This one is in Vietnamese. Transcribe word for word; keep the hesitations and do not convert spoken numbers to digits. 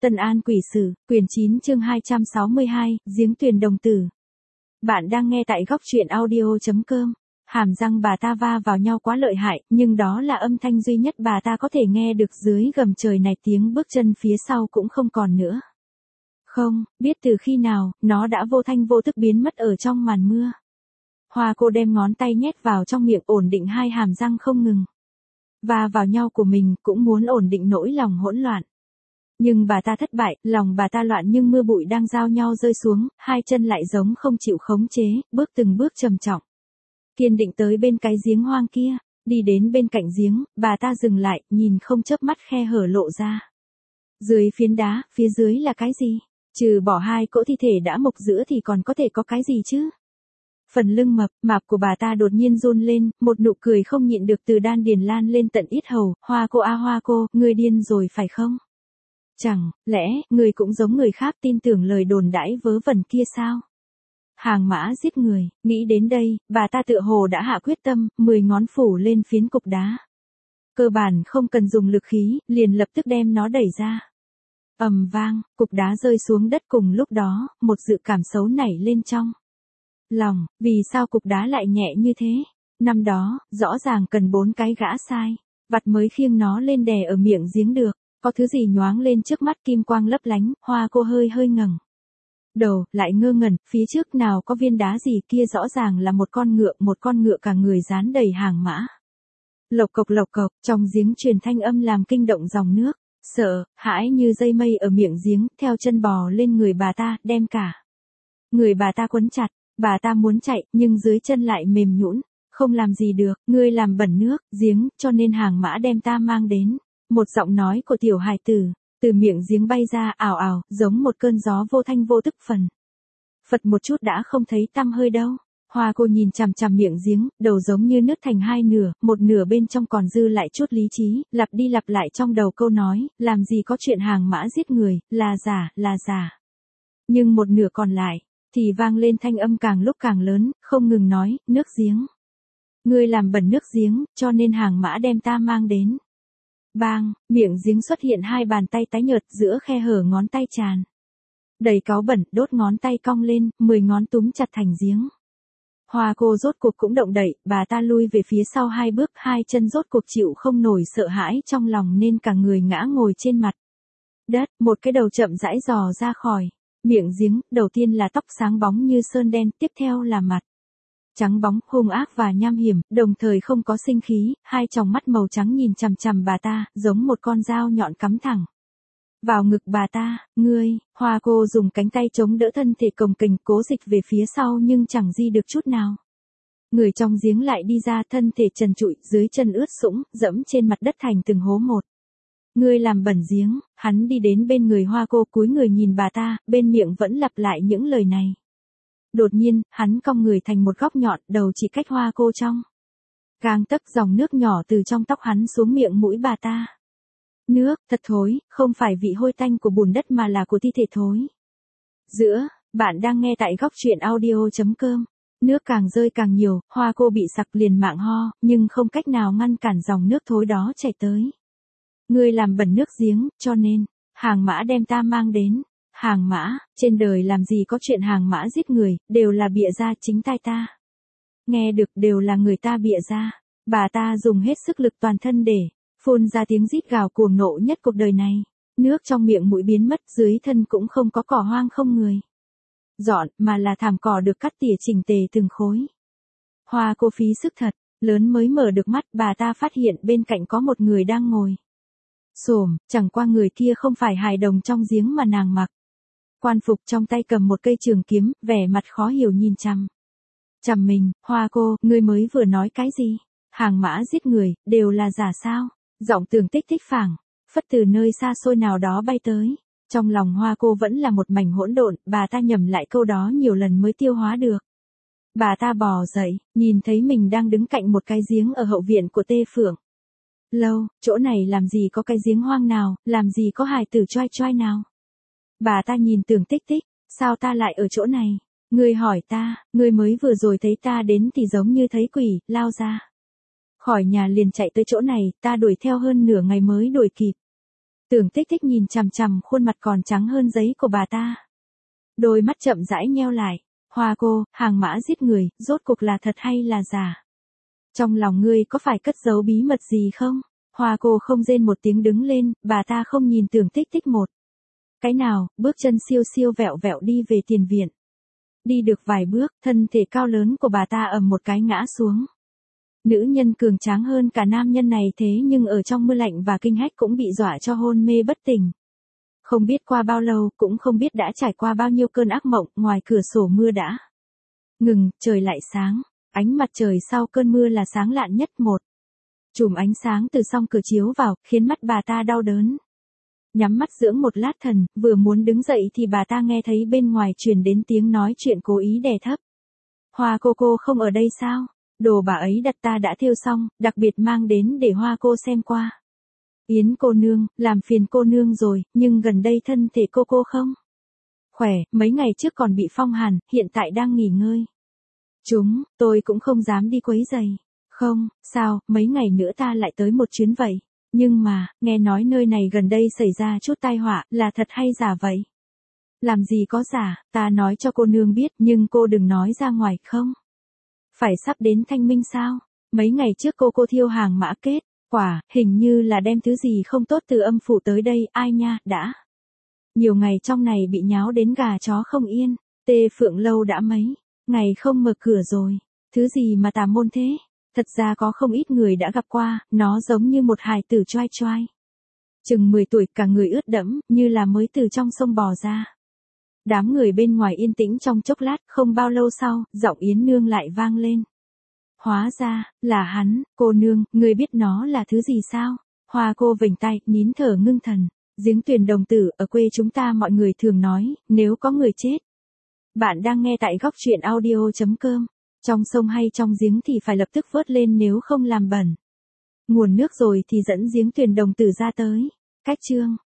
Tân An Quỷ Sử, quyển chín chương hai trăm sáu mươi hai, Giếng Tuyền Đồng Tử. Bạn đang nghe tại góc truyện audio chấm com. Hàm răng bà ta va vào nhau quá lợi hại, nhưng đó là âm thanh duy nhất bà ta có thể nghe được dưới gầm trời này, tiếng bước chân phía sau cũng không còn nữa. Không, biết từ khi nào, nó đã vô thanh vô tức biến mất ở trong màn mưa. Hoa cô đem ngón tay nhét vào trong miệng ổn định hai hàm răng không ngừng. Va vào nhau của mình cũng muốn ổn định nỗi lòng hỗn loạn. Nhưng bà ta thất bại, lòng bà ta loạn nhưng mưa bụi đang giao nhau rơi xuống, hai chân lại giống không chịu khống chế, bước từng bước trầm trọng. Kiên định tới bên cái giếng hoang kia, đi đến bên cạnh giếng, bà ta dừng lại, nhìn không chớp mắt khe hở lộ ra. Dưới phiến đá, phía dưới là cái gì? Trừ bỏ hai cỗ thi thể đã mục giữa thì còn có thể có cái gì chứ? Phần lưng mập, mạp của bà ta đột nhiên run lên, một nụ cười không nhịn được từ đan điền lan lên tận yết hầu. Hoa cô a hoa cô, ngươi điên rồi phải không? Chẳng lẽ, người cũng giống người khác tin tưởng lời đồn đãi vớ vẩn kia sao? Hàng mã giết người, nghĩ đến đây, bà ta tựa hồ đã hạ quyết tâm, mười ngón phủ lên phiến cục đá. Cơ bản không cần dùng lực khí, liền lập tức đem nó đẩy ra. Ầm vang, cục đá rơi xuống đất cùng lúc đó, một dự cảm xấu nảy lên trong lòng, vì sao cục đá lại nhẹ như thế? Năm đó, rõ ràng cần bốn cái gã sai, vặt mới khiêng nó lên đè ở miệng giếng được. Có thứ gì nhoáng lên trước mắt kim quang lấp lánh, hoa cô hơi hơi ngẩng đầu, lại ngơ ngẩn, phía trước nào có viên đá gì kia, rõ ràng là một con ngựa, một con ngựa cả người dán đầy hàng mã. Lộc cộc lộc cộc, trong giếng truyền thanh âm làm kinh động dòng nước, sợ, hãi như dây mây ở miệng giếng, theo chân bò lên người bà ta, đem cả người bà ta quấn chặt, bà ta muốn chạy, nhưng dưới chân lại mềm nhũn, không làm gì được, ngươi làm bẩn nước, giếng, cho nên hàng mã đem ta mang đến. Một giọng nói của tiểu hài tử, từ miệng giếng bay ra ảo ảo, giống một cơn gió vô thanh vô tức phần. Phật một chút đã không thấy tăm hơi đâu. Hoa cô nhìn chằm chằm miệng giếng, đầu giống như nứt thành hai nửa, một nửa bên trong còn dư lại chút lý trí, lặp đi lặp lại trong đầu câu nói, làm gì có chuyện hàng mã giết người, là giả, là giả. Nhưng một nửa còn lại, thì vang lên thanh âm càng lúc càng lớn, không ngừng nói, nước giếng. Ngươi làm bẩn nước giếng, cho nên hàng mã đem ta mang đến. Bang, miệng giếng xuất hiện hai bàn tay tái nhợt, giữa khe hở ngón tay tràn đầy cáu bẩn, đốt ngón tay cong lên, mười ngón túm chặt thành giếng. Hoa cô rốt cuộc cũng động đậy, bà ta lui về phía sau hai bước, hai chân rốt cuộc chịu không nổi sợ hãi trong lòng nên cả người ngã ngồi trên mặt đất, một cái đầu chậm rãi dò ra khỏi miệng giếng, đầu tiên là tóc sáng bóng như sơn đen, tiếp theo là mặt trắng bóng, hung ác và nham hiểm, đồng thời không có sinh khí, hai tròng mắt màu trắng nhìn chằm chằm bà ta, giống một con dao nhọn cắm thẳng vào ngực bà ta. Ngươi, hoa cô dùng cánh tay chống đỡ thân thể cồng kềnh, cố dịch về phía sau nhưng chẳng di được chút nào. Người trong giếng lại đi ra, thân thể trần trụi, dưới chân ướt sũng, dẫm trên mặt đất thành từng hố một. Ngươi làm bẩn giếng, hắn đi đến bên người hoa cô, cúi người nhìn bà ta, bên miệng vẫn lặp lại những lời này. Đột nhiên, hắn cong người thành một góc nhọn, đầu chỉ cách hoa cô trong gang tấc, dòng nước nhỏ từ trong tóc hắn xuống miệng mũi bà ta. Nước, thật thối, không phải vị hôi tanh của bùn đất mà là của thi thể thối. Giữa, bạn đang nghe tại góc truyện audio chấm com. Nước càng rơi càng nhiều, hoa cô bị sặc liền mạng ho, nhưng không cách nào ngăn cản dòng nước thối đó chảy tới. Ngươi làm bẩn nước giếng, cho nên, hàng mã đem ta mang đến. Hàng mã, trên đời làm gì có chuyện hàng mã giết người, đều là bịa ra, chính tai ta nghe được đều là người ta bịa ra. Bà ta dùng hết sức lực toàn thân để phun ra tiếng rít gào cuồng nộ nhất cuộc đời này. Nước trong miệng mũi biến mất, dưới thân cũng không có cỏ hoang không người dọn, mà là thảm cỏ được cắt tỉa chỉnh tề từng khối. Hoa cô phí sức thật lớn mới mở được mắt, bà ta phát hiện bên cạnh có một người đang ngồi xổm, chẳng qua người kia không phải hài đồng trong giếng mà nàng mặc quan phục, trong tay cầm một cây trường kiếm, vẻ mặt khó hiểu nhìn chằm chằm mình. Hoa cô, ngươi mới vừa nói cái gì? Hàng mã giết người, đều là giả sao? Giọng Tường Tích Tích phảng phất từ nơi xa xôi nào đó bay tới. Trong lòng hoa cô vẫn là một mảnh hỗn độn, bà ta nhẩm lại câu đó nhiều lần mới tiêu hóa được. Bà ta bò dậy, nhìn thấy mình đang đứng cạnh một cái giếng ở hậu viện của Tê Phượng Lâu, chỗ này làm gì có cái giếng hoang nào, làm gì có hài tử choai choai nào. Bà ta nhìn Tường Tích Tích, sao ta lại ở chỗ này? Ngươi hỏi ta, ngươi mới vừa rồi thấy ta đến thì giống như thấy quỷ, lao ra khỏi nhà liền chạy tới chỗ này, ta đuổi theo hơn nửa ngày mới đuổi kịp. Tưởng Tích Tích nhìn chằm chằm khuôn mặt còn trắng hơn giấy của bà ta. Đôi mắt chậm rãi nheo lại. Hoa cô, hàng mã giết người, rốt cuộc là thật hay là giả? Trong lòng ngươi có phải cất giấu bí mật gì không? Hoa cô không rên một tiếng đứng lên, bà ta không nhìn Tưởng Tích Tích một cái nào, bước chân siêu siêu vẹo vẹo đi về tiền viện. Đi được vài bước, thân thể cao lớn của bà ta ầm một cái ngã xuống. Nữ nhân cường tráng hơn cả nam nhân này thế nhưng ở trong mưa lạnh và kinh hách cũng bị dọa cho hôn mê bất tỉnh. Không biết qua bao lâu, cũng không biết đã trải qua bao nhiêu cơn ác mộng, ngoài cửa sổ mưa đã ngừng, trời lại sáng. Ánh mặt trời sau cơn mưa là sáng lạn nhất một. Chùm ánh sáng từ song cửa chiếu vào, khiến mắt bà ta đau đớn. Nhắm mắt dưỡng một lát thần, vừa muốn đứng dậy thì bà ta nghe thấy bên ngoài truyền đến tiếng nói chuyện cố ý đè thấp. Hoa cô cô không ở đây sao? Đồ bà ấy đặt ta đã thêu xong, đặc biệt mang đến để Hoa cô xem qua. Yến cô nương, làm phiền cô nương rồi, nhưng gần đây thân thể cô cô không khỏe, mấy ngày trước còn bị phong hàn, hiện tại đang nghỉ ngơi. Chúng, tôi cũng không dám đi quấy giày. Không, sao, mấy ngày nữa ta lại tới một chuyến vậy. Nhưng mà, nghe nói nơi này gần đây xảy ra chút tai họa, là thật hay giả vậy? Làm gì có giả, ta nói cho cô nương biết, nhưng cô đừng nói ra ngoài không? Phải sắp đến thanh minh sao? Mấy ngày trước cô cô thiêu hàng mã kết, quả, hình như là đem thứ gì không tốt từ âm phủ tới đây, ai nha, đã. Nhiều ngày trong này bị nháo đến gà chó không yên, Tê Phượng lâu đã mấy ngày không mở cửa rồi. Thứ gì mà tà môn thế? Thật ra có không ít người đã gặp qua, nó giống như một hài tử choai choai. Chừng mười tuổi, cả người ướt đẫm, như là mới từ trong sông bò ra. Đám người bên ngoài yên tĩnh trong chốc lát, không bao lâu sau, giọng Yến Nương lại vang lên. Hóa ra, là hắn, cô nương, người biết nó là thứ gì sao? Hoa cô vểnh tay, nín thở ngưng thần. Giếng Tuyền đồng tử, ở quê chúng ta mọi người thường nói, nếu có người chết. Bạn đang nghe tại góc truyện audio chấm com. Trong sông hay trong giếng thì phải lập tức vớt lên nếu không làm bẩn nguồn nước rồi thì dẫn giếng Tuyền đồng tử ra tới. Cách chương